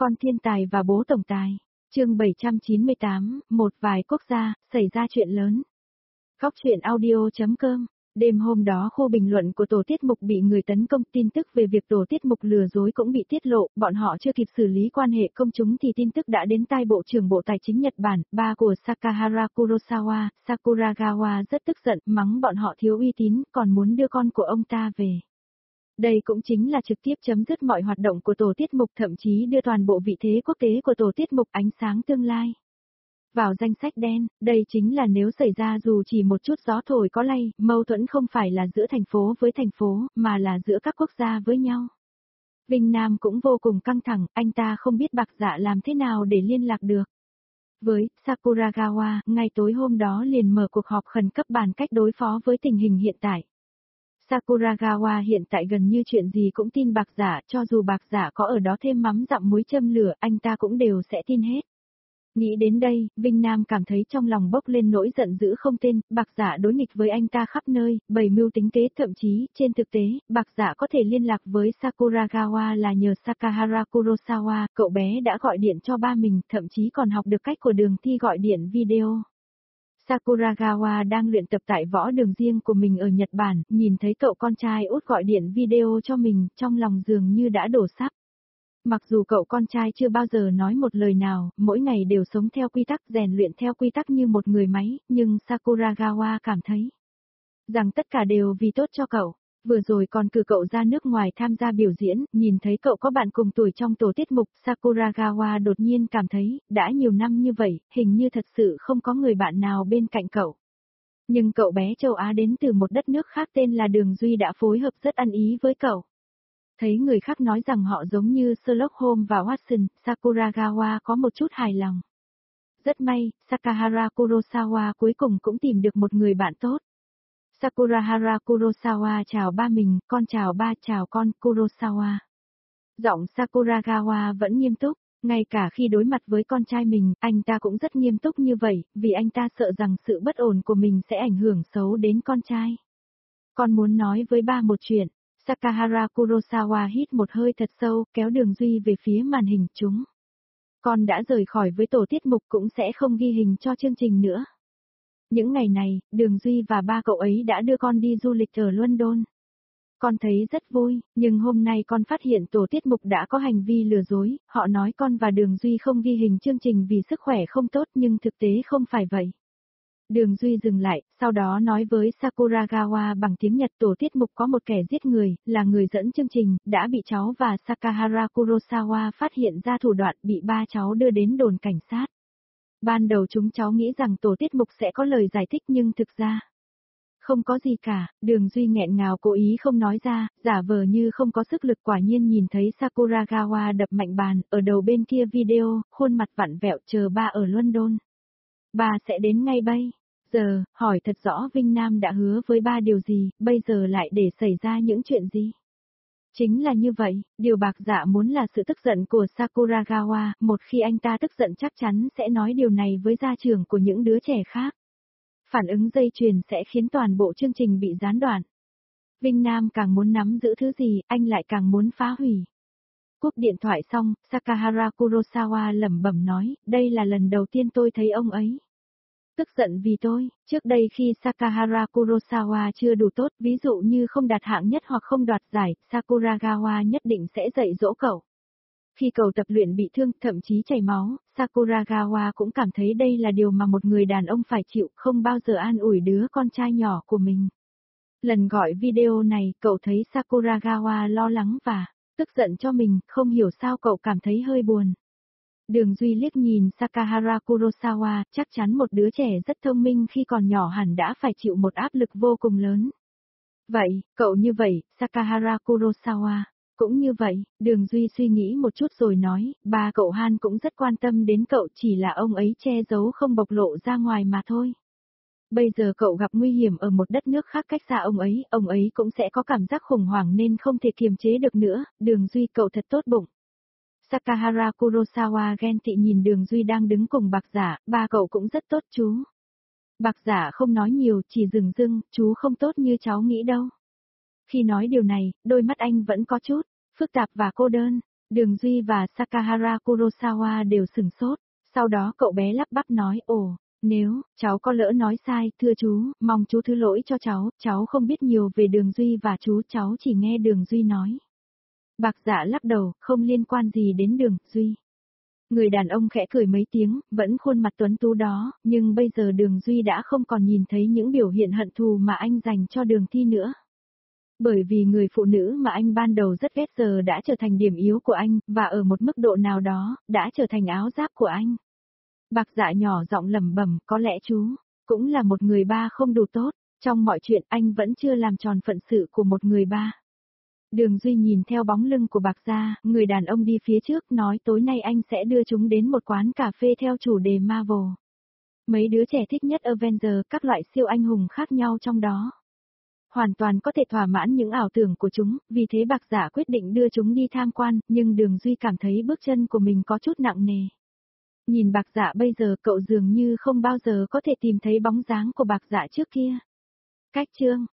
Con thiên tài và bố tổng tài. Chương 798, một vài quốc gia, xảy ra chuyện lớn. Góc truyện audio.com. Đêm hôm đó khu bình luận của tổ tiết mục bị người tấn công, tin tức về việc tổ tiết mục lừa dối cũng bị tiết lộ, bọn họ chưa kịp xử lý quan hệ công chúng thì tin tức đã đến tai Bộ trưởng Bộ Tài chính Nhật Bản, ba của Sakahara Kurosawa, Sakuragawa rất tức giận, mắng bọn họ thiếu uy tín, còn muốn đưa con của ông ta về. Đây cũng chính là trực tiếp chấm dứt mọi hoạt động của tổ tiết mục, thậm chí đưa toàn bộ vị thế quốc tế của tổ tiết mục ánh sáng tương lai vào danh sách đen. Đây chính là nếu xảy ra dù chỉ một chút gió thổi có lay, mâu thuẫn không phải là giữa thành phố với thành phố, mà là giữa các quốc gia với nhau. Vinh Nam cũng vô cùng căng thẳng, anh ta không biết Bạc Dạ làm thế nào để liên lạc được với Sakuragawa, ngay tối hôm đó liền mở cuộc họp khẩn cấp bàn cách đối phó với tình hình hiện tại. Sakuragawa hiện tại gần như chuyện gì cũng tin Bạc Dạ, cho dù Bạc Dạ có ở đó thêm mắm dặm muối châm lửa, anh ta cũng đều sẽ tin hết. Nghĩ đến đây, Vinh Nam cảm thấy trong lòng bốc lên nỗi giận dữ không tên, Bạc Dạ đối nghịch với anh ta khắp nơi, bày mưu tính kế, thậm chí, trên thực tế, Bạc Dạ có thể liên lạc với Sakuragawa là nhờ Sakahara Kurosawa, cậu bé đã gọi điện cho ba mình, thậm chí còn học được cách của Đường Thi gọi điện video. Sakuragawa đang luyện tập tại võ đường riêng của mình ở Nhật Bản, nhìn thấy cậu con trai út gọi điện video cho mình, trong lòng dường như đã đổ sắp. Mặc dù cậu con trai chưa bao giờ nói một lời nào, mỗi ngày đều sống theo quy tắc, rèn luyện theo quy tắc như một người máy, nhưng Sakuragawa cảm thấy rằng tất cả đều vì tốt cho cậu. Vừa rồi còn cử cậu ra nước ngoài tham gia biểu diễn, nhìn thấy cậu có bạn cùng tuổi trong tổ tiết mục, Sakuragawa đột nhiên cảm thấy, đã nhiều năm như vậy, hình như thật sự không có người bạn nào bên cạnh cậu. Nhưng cậu bé châu Á đến từ một đất nước khác tên là Đường Duy đã phối hợp rất ăn ý với cậu. Thấy người khác nói rằng họ giống như Sherlock Holmes và Watson, Sakuragawa có một chút hài lòng. Rất may, Sakahara Kurosawa cuối cùng cũng tìm được một người bạn tốt. Sakurahara Kurosawa chào ba mình, con chào ba, chào con, Kurosawa. Giọng Sakuragawa vẫn nghiêm túc, ngay cả khi đối mặt với con trai mình, anh ta cũng rất nghiêm túc như vậy, vì anh ta sợ rằng sự bất ổn của mình sẽ ảnh hưởng xấu đến con trai. Con muốn nói với ba một chuyện. Sakahara Kurosawa hít một hơi thật sâu, kéo Đường Duy về phía màn hình chúng. Con đã rời khỏi với tổ tiết mục cũng sẽ không ghi hình cho chương trình nữa. Những ngày này, Đường Duy và ba cậu ấy đã đưa con đi du lịch ở London. Con thấy rất vui, nhưng hôm nay con phát hiện tổ tiết mục đã có hành vi lừa dối, họ nói con và Đường Duy không ghi hình chương trình vì sức khỏe không tốt nhưng thực tế không phải vậy. Đường Duy dừng lại, sau đó nói với Sakuragawa bằng tiếng Nhật tổ tiết mục có một kẻ giết người, là người dẫn chương trình, đã bị cháu và Sakahara Kurosawa phát hiện ra thủ đoạn bị ba cháu đưa đến đồn cảnh sát. Ban đầu chúng cháu nghĩ rằng tổ tiết mục sẽ có lời giải thích nhưng thực ra không có gì cả. Đường Duy nghẹn ngào cố ý không nói ra, giả vờ như không có sức lực, quả nhiên nhìn thấy Sakuragawa đập mạnh bàn, ở đầu bên kia video, khuôn mặt vặn vẹo, chờ ba ở London. Ba sẽ đến ngay bây giờ, hỏi thật rõ Vinh Nam đã hứa với ba điều gì, bây giờ lại để xảy ra những chuyện gì? Chính là như vậy, điều Bạc Dạ muốn là sự tức giận của Sakuragawa, một khi anh ta tức giận chắc chắn sẽ nói điều này với gia trưởng của những đứa trẻ khác. Phản ứng dây chuyền sẽ khiến toàn bộ chương trình bị gián đoạn. Vinh Nam càng muốn nắm giữ thứ gì, anh lại càng muốn phá hủy. Cúp điện thoại xong, Sakahara Kurosawa lẩm bẩm nói, đây là lần đầu tiên tôi thấy ông ấy tức giận vì tôi. Trước đây khi Sakahara Kurosawa chưa đủ tốt, ví dụ như không đạt hạng nhất hoặc không đoạt giải, Sakuragawa nhất định sẽ dạy dỗ cậu. Khi cậu tập luyện bị thương, thậm chí chảy máu, Sakuragawa cũng cảm thấy đây là điều mà một người đàn ông phải chịu, không bao giờ an ủi đứa con trai nhỏ của mình. Lần gọi video này, cậu thấy Sakuragawa lo lắng và tức giận cho mình, không hiểu sao cậu cảm thấy hơi buồn. Đường Duy liếc nhìn Sakahara Kurosawa, chắc chắn một đứa trẻ rất thông minh khi còn nhỏ hẳn đã phải chịu một áp lực vô cùng lớn. Vậy, cậu như vậy, Sakahara Kurosawa cũng như vậy. Đường Duy suy nghĩ một chút rồi nói, ba cậu Han cũng rất quan tâm đến cậu, chỉ là ông ấy che giấu không bộc lộ ra ngoài mà thôi. Bây giờ cậu gặp nguy hiểm ở một đất nước khác cách xa ông ấy cũng sẽ có cảm giác khủng hoảng nên không thể kiềm chế được nữa. Đường Duy, cậu thật tốt bụng. Sakahara Kurosawa ghen tị nhìn Đường Duy đang đứng cùng Bạc Dạ, ba cậu cũng rất tốt chú. Bạc Dạ không nói nhiều, chỉ dừng dưng, chú không tốt như cháu nghĩ đâu. Khi nói điều này, đôi mắt anh vẫn có chút phức tạp và cô đơn. Đường Duy và Sakahara Kurosawa đều sửng sốt, sau đó cậu bé lắp bắp nói ồ, nếu, cháu có lỡ nói sai, thưa chú, mong chú thứ lỗi cho cháu không biết nhiều về Đường Duy và chú, cháu chỉ nghe Đường Duy nói. Bạc Dạ lắc đầu, không liên quan gì đến Đường Duy. Người đàn ông khẽ cười mấy tiếng, vẫn khuôn mặt tuấn tú đó, nhưng bây giờ Đường Duy đã không còn nhìn thấy những biểu hiện hận thù mà anh dành cho Đường Thi nữa. Bởi vì người phụ nữ mà anh ban đầu rất ghét giờ đã trở thành điểm yếu của anh, và ở một mức độ nào đó, đã trở thành áo giáp của anh. Bạc Dạ nhỏ giọng lẩm bẩm, có lẽ chú cũng là một người ba không đủ tốt, trong mọi chuyện anh vẫn chưa làm tròn phận sự của một người ba. Đường Duy nhìn theo bóng lưng của Bạc Dạ, người đàn ông đi phía trước nói tối nay anh sẽ đưa chúng đến một quán cà phê theo chủ đề Marvel. Mấy đứa trẻ thích nhất Avengers, các loại siêu anh hùng khác nhau trong đó. Hoàn toàn có thể thỏa mãn những ảo tưởng của chúng, vì thế Bạc Dạ quyết định đưa chúng đi tham quan, nhưng Đường Duy cảm thấy bước chân của mình có chút nặng nề. Nhìn Bạc Dạ bây giờ cậu dường như không bao giờ có thể tìm thấy bóng dáng của Bạc Dạ trước kia. Cách chương